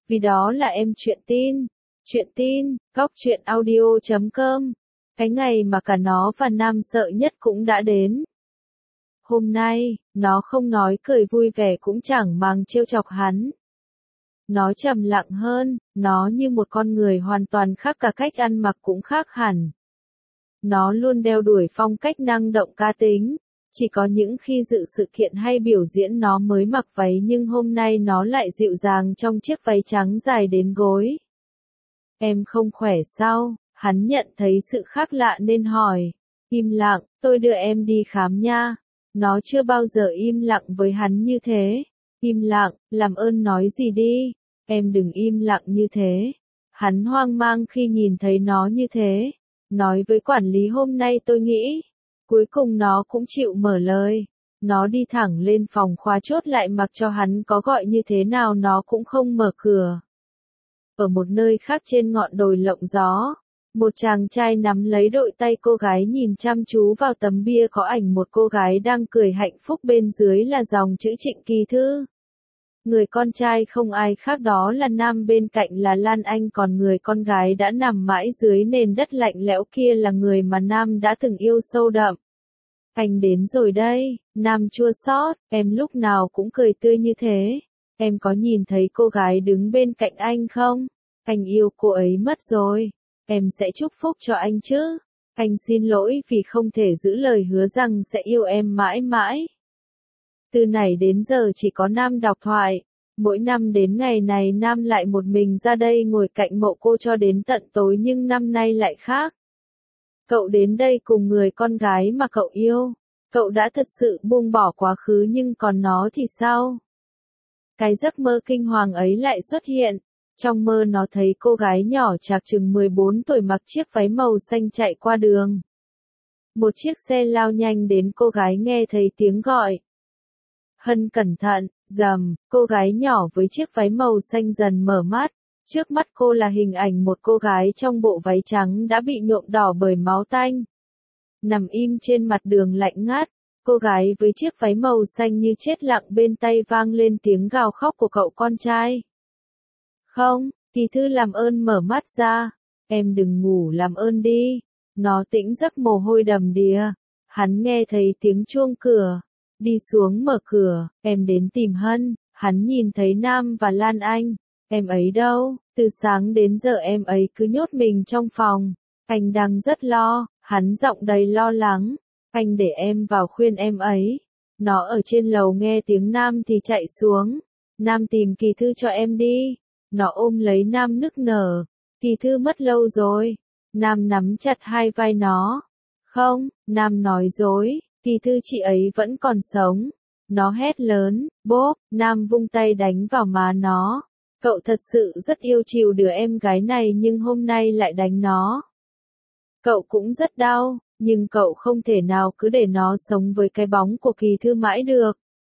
vì đó là em chuyện tin. Chuyện tin, góc chuyện audio.com. Cái ngày mà cả nó và Nam sợ nhất cũng đã đến. Hôm nay, nó không nói cười vui vẻ cũng chẳng màng trêu chọc hắn. Nó trầm lặng hơn, nó như một con người hoàn toàn khác, cả cách ăn mặc cũng khác hẳn. Nó luôn đeo đuổi phong cách năng động cá tính. Chỉ có những khi dự sự kiện hay biểu diễn nó mới mặc váy, nhưng hôm nay nó lại dịu dàng trong chiếc váy trắng dài đến gối. Em không khỏe sao? Hắn nhận thấy sự khác lạ nên hỏi. Im lặng, tôi đưa em đi khám nha. Nó chưa bao giờ im lặng với hắn như thế. Im lặng, làm ơn nói gì đi. Em đừng im lặng như thế. Hắn hoang mang khi nhìn thấy nó như thế. Nói với quản lý hôm nay tôi nghĩ. Cuối cùng nó cũng chịu mở lời. Nó đi thẳng lên phòng khóa chốt lại, mặc cho hắn có gọi như thế nào nó cũng không mở cửa. Ở một nơi khác trên ngọn đồi lộng gió, một chàng trai nắm lấy đôi tay cô gái, nhìn chăm chú vào tấm bia có ảnh một cô gái đang cười hạnh phúc, bên dưới là dòng chữ Trịnh Kỳ Thư. Người con trai không ai khác đó là Nam, bên cạnh là Lan Anh, còn người con gái đã nằm mãi dưới nền đất lạnh lẽo kia là người mà Nam đã từng yêu sâu đậm. Anh đến rồi đây. Nam chua xót, em lúc nào cũng cười tươi như thế. Em có nhìn thấy cô gái đứng bên cạnh anh không? Anh yêu cô ấy mất rồi. Em sẽ chúc phúc cho anh chứ. Anh xin lỗi vì không thể giữ lời hứa rằng sẽ yêu em mãi mãi. Từ nãy đến giờ chỉ có Nam đọc thoại. Mỗi năm đến ngày này Nam lại một mình ra đây ngồi cạnh mộ cô cho đến tận tối, nhưng năm nay lại khác. Cậu đến đây cùng người con gái mà cậu yêu. Cậu đã thật sự buông bỏ quá khứ, nhưng còn nó thì sao? Cái giấc mơ kinh hoàng ấy lại xuất hiện. Trong mơ nó thấy cô gái nhỏ chạc chừng 14 tuổi mặc chiếc váy màu xanh chạy qua đường. Một chiếc xe lao nhanh đến, cô gái nghe thấy tiếng gọi. Hân cẩn thận, rầm, cô gái nhỏ với chiếc váy màu xanh dần mở mắt. Trước mắt cô là hình ảnh một cô gái trong bộ váy trắng đã bị nhuộm đỏ bởi máu tanh. Nằm im trên mặt đường lạnh ngắt, cô gái với chiếc váy màu xanh như chết lặng, bên tai vang lên tiếng gào khóc của cậu con trai. Không, Kỳ Thư làm ơn mở mắt ra, em đừng ngủ làm ơn đi. Nó tỉnh giấc mồ hôi đầm đìa. Hắn nghe thấy tiếng chuông cửa, đi xuống mở cửa. Em đến tìm Hân. Hắn nhìn thấy Nam và Lan Anh. Em ấy đâu? Từ sáng đến giờ em ấy cứ nhốt mình trong phòng. Anh đang rất lo. Hắn giọng đầy lo lắng. Anh để em vào khuyên em ấy. Nó ở trên lầu nghe tiếng Nam thì chạy xuống. Nam tìm Kỳ Thư cho em đi. Nó ôm lấy Nam nức nở. Kỳ Thư mất lâu rồi. Nam nắm chặt hai vai nó. Không, Nam nói dối. Kỳ Thư chị ấy vẫn còn sống. Nó hét lớn. Bốp, Nam vung tay đánh vào má nó. Cậu thật sự rất yêu chiều đứa em gái này, nhưng hôm nay lại đánh nó. Cậu cũng rất đau, nhưng cậu không thể nào cứ để nó sống với cái bóng của Kỳ Thư mãi được.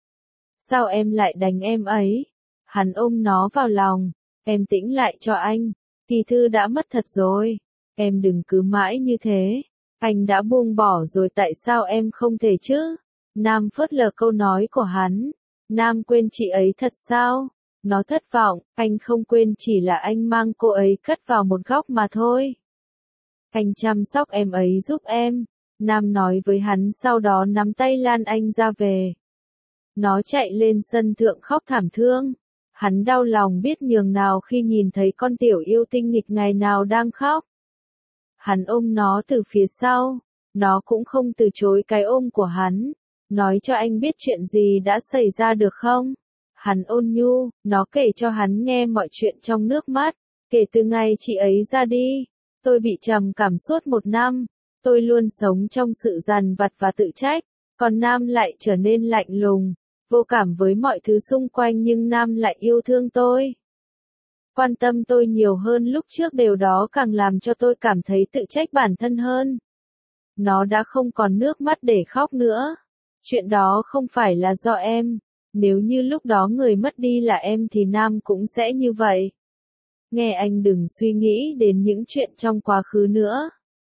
Sao em lại đánh em ấy? Hắn ôm nó vào lòng. Em tĩnh lại cho anh. Kỳ Thư đã mất thật rồi. Em đừng cứ mãi như thế. Anh đã buông bỏ rồi, tại sao em không thể chứ? Nam phớt lờ câu nói của hắn. Nam quên chị ấy thật sao? Nó thất vọng. Anh không quên, chỉ là anh mang cô ấy cất vào một góc mà thôi. Anh chăm sóc em ấy giúp em. Nam nói với hắn, sau đó nắm tay Lan Anh ra về. Nó chạy lên sân thượng khóc thảm thương. Hắn đau lòng biết nhường nào khi nhìn thấy con tiểu yêu tinh nghịch ngày nào đang khóc. Hắn ôm nó từ phía sau. Nó cũng không từ chối cái ôm của hắn. Nói cho anh biết chuyện gì đã xảy ra được không? Hắn ôn nhu, nó kể cho hắn nghe mọi chuyện trong nước mắt. Kể từ ngày chị ấy ra đi, tôi bị trầm cảm suốt 1 năm. Tôi luôn sống trong sự dằn vặt và tự trách. Còn Nam lại trở nên lạnh lùng, vô cảm với mọi thứ xung quanh, nhưng Nam lại yêu thương tôi. Quan tâm tôi nhiều hơn lúc trước, điều đó càng làm cho tôi cảm thấy tự trách bản thân hơn. Nó đã không còn nước mắt để khóc nữa. Chuyện đó không phải là do em. Nếu như lúc đó người mất đi là em thì Nam cũng sẽ như vậy. Nghe anh, đừng suy nghĩ đến những chuyện trong quá khứ nữa.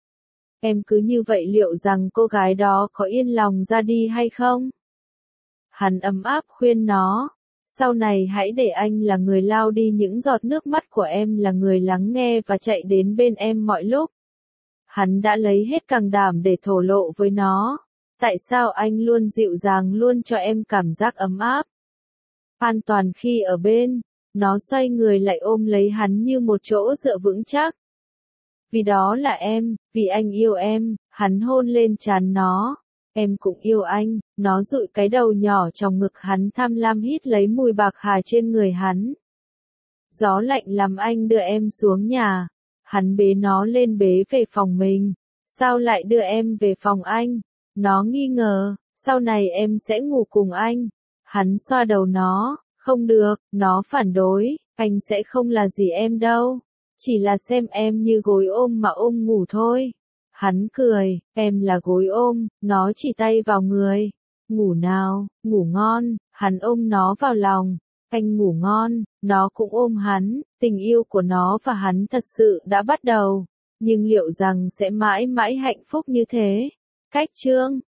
Em cứ như vậy liệu rằng cô gái đó có yên lòng ra đi hay không? Hắn ấm áp khuyên nó. Sau này hãy để anh là người lau đi những giọt nước mắt của em, là người lắng nghe và chạy đến bên em mọi lúc. Hắn đã lấy hết can đảm để thổ lộ với nó. Tại sao anh luôn dịu dàng, luôn cho em cảm giác ấm áp, an toàn khi ở bên? Nó xoay người lại ôm lấy hắn như một chỗ dựa vững chắc. Vì đó là em, vì anh yêu em. Hắn hôn lên trán nó. Em cũng yêu anh. Nó dụi cái đầu nhỏ trong ngực hắn, tham lam hít lấy mùi bạc hà trên người hắn. Gió lạnh làm anh đưa em xuống nhà. Hắn bế nó lên, bế về phòng mình. Sao lại đưa em về phòng anh? Nó nghi ngờ. Sau này em sẽ ngủ cùng anh. Hắn xoa đầu nó. Không được, nó phản đối. Anh sẽ không là gì em đâu. Chỉ là xem em như gối ôm mà ôm ngủ thôi. Hắn cười. Em là gối ôm. Nó chỉ tay vào người. Ngủ nào, ngủ ngon. Hắn ôm nó vào lòng. Anh ngủ ngon. Nó cũng ôm hắn. Tình yêu của nó và hắn thật sự đã bắt đầu. Nhưng liệu rằng sẽ mãi mãi hạnh phúc như thế? Cách chương